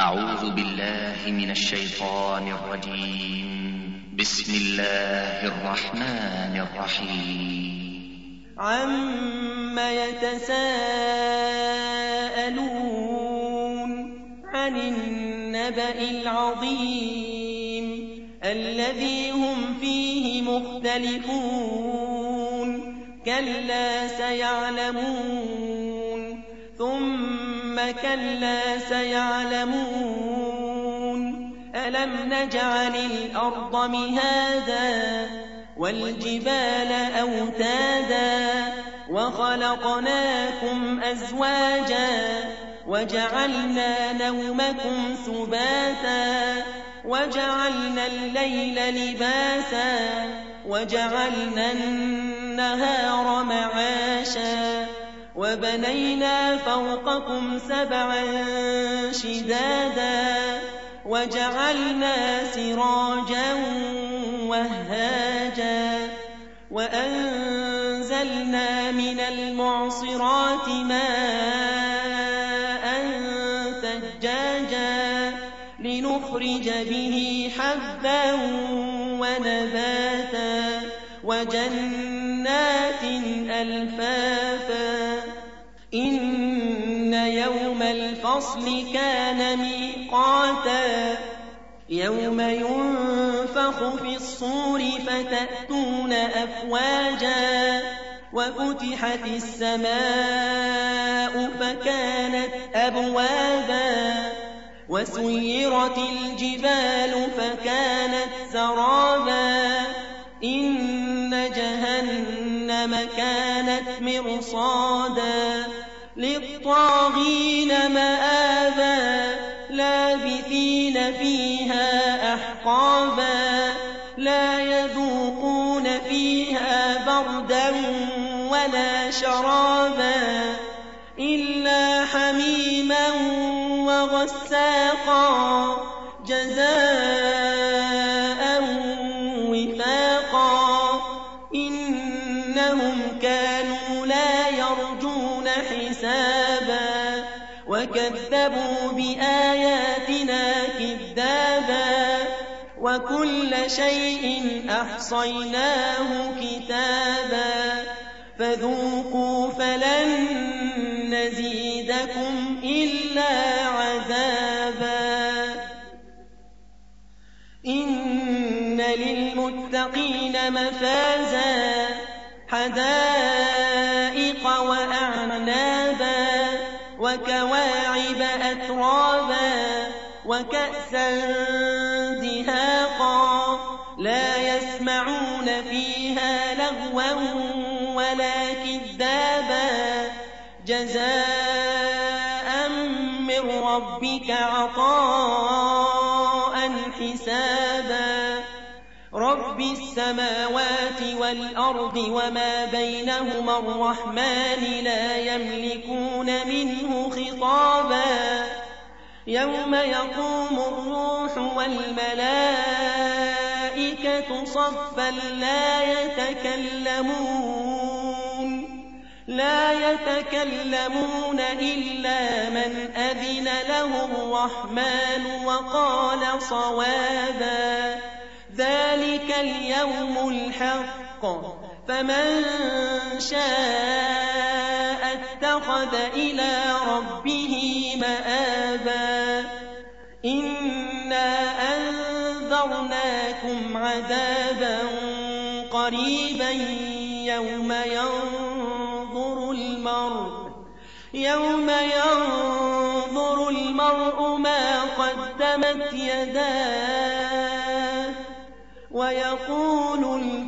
أعوذ بالله من الشيطان الرجيم. بسم الله الرحمن الرحيم. عَمَّ يَتَسَاءَلُونَ عَنِ النَّبَإِ الْعَظِيمِ الَّذِي هُمْ فِيهِ مُخْتَلِفُونَ كَلَّا سَيَعْلَمُونَ ثُمَّ كَلَّا سَيَعْلَمُونَ أَلَمْ نَجْعَلِ الْأَرْضَ مِهَادًا وَالْجِبَالَ أَوْتَادًا وَخَلَقْنَاكُمْ أَزْوَاجًا وَجَعَلْنَا نَوْمَكُمْ سُبَاتًا وَجَعَلْنَا اللَّيْلَ لِبَاسًا وَجَعَلْنَا النَّهَارَ مَعَاشًا وَبَنَيْنَا فَوْقَكُمْ سَبْعًا شِدَادًا وَجَعَلْنَا سِرَاجًا وَهَّاجًا وَأَنزَلْنَا مِنَ الْمُعْصِرَاتِ مَاءً ثَجَّاجًا لِنُخْرِجَ بِهِ حَبًّا وَنَبَاتًا وَجَنَّاتٍ أَلْفَافًا إِنَّ يَوْمَ الْفَصْلِ كَانَ مِيقَاتًا يَوْمَ يُنفَخُ فِي الصُّورِ فَتَأْتُونَ أَفْوَاجًا وَفُتِحَتِ السَّمَاءُ فَكَانَتْ أَبْوَابًا وَسُيِّرَتِ الْجِبَالُ فَكَانَتْ سَرَابًا إِنَّ جَهَنَّمَ كَانَتْ مِرْصَادًا لِلطَّاغِينَ مَآبًا لَابِثِينَ فِيهَا أَحْقَابًا لَا يَذُوقُونَ فِيهَا بَرْدًا وَلَا شَرَابًا إِلَّا حَمِيمًا وَغَسَّاقًا جَزَاءً وِفَاقًا إِنَّهُمْ كَانُوا لَا يَرْجُونَ حِسَابًا وَكَذَّبُوا بِآيَاتِنَا كِذَّابًا وَكُلَّ شَيْءٍ أَحْصَيْنَاهُ كِتَابًا فَذُوقُوا فَلَن نَّزِيدَكُمْ إِلَّا عَذَابًا إِنَّ لِلْمُتَّقِينَ مَفَازًا حَدَائِقَ وَأَعْنَابًا وَكَوَاعِبَ أَتْرَابًا وَكَأْسًا دِهَاقًا لَا يَسْمَعُونَ فِيهَا لَغْوًا وَلَا كِذَّابًا جَزَاءً مِّن رَّبِّكَ عَطَاءً حِسَابًا رَبِّ السَّمَاوَاتِ وَالْأَرْضِ وَمَا بَيْنَهُمَا الرَّحْمَٰنِ لَا يَمْلِكُونَ مِنْهُ خِطَابًا يَوْمَ يَقُومُ الرُّوحُ وَالْمَلَائِكَةُ صَفًّا لا يتكلمون إلا من أذن له الرحمن وقال صوابا ذلك اليوم الحق فمن شاء اتخذ إلى ربه مآبا إنا أنذرناكم عذابا قريبا يوم ينظر المرء ما قدمت يداه ويقول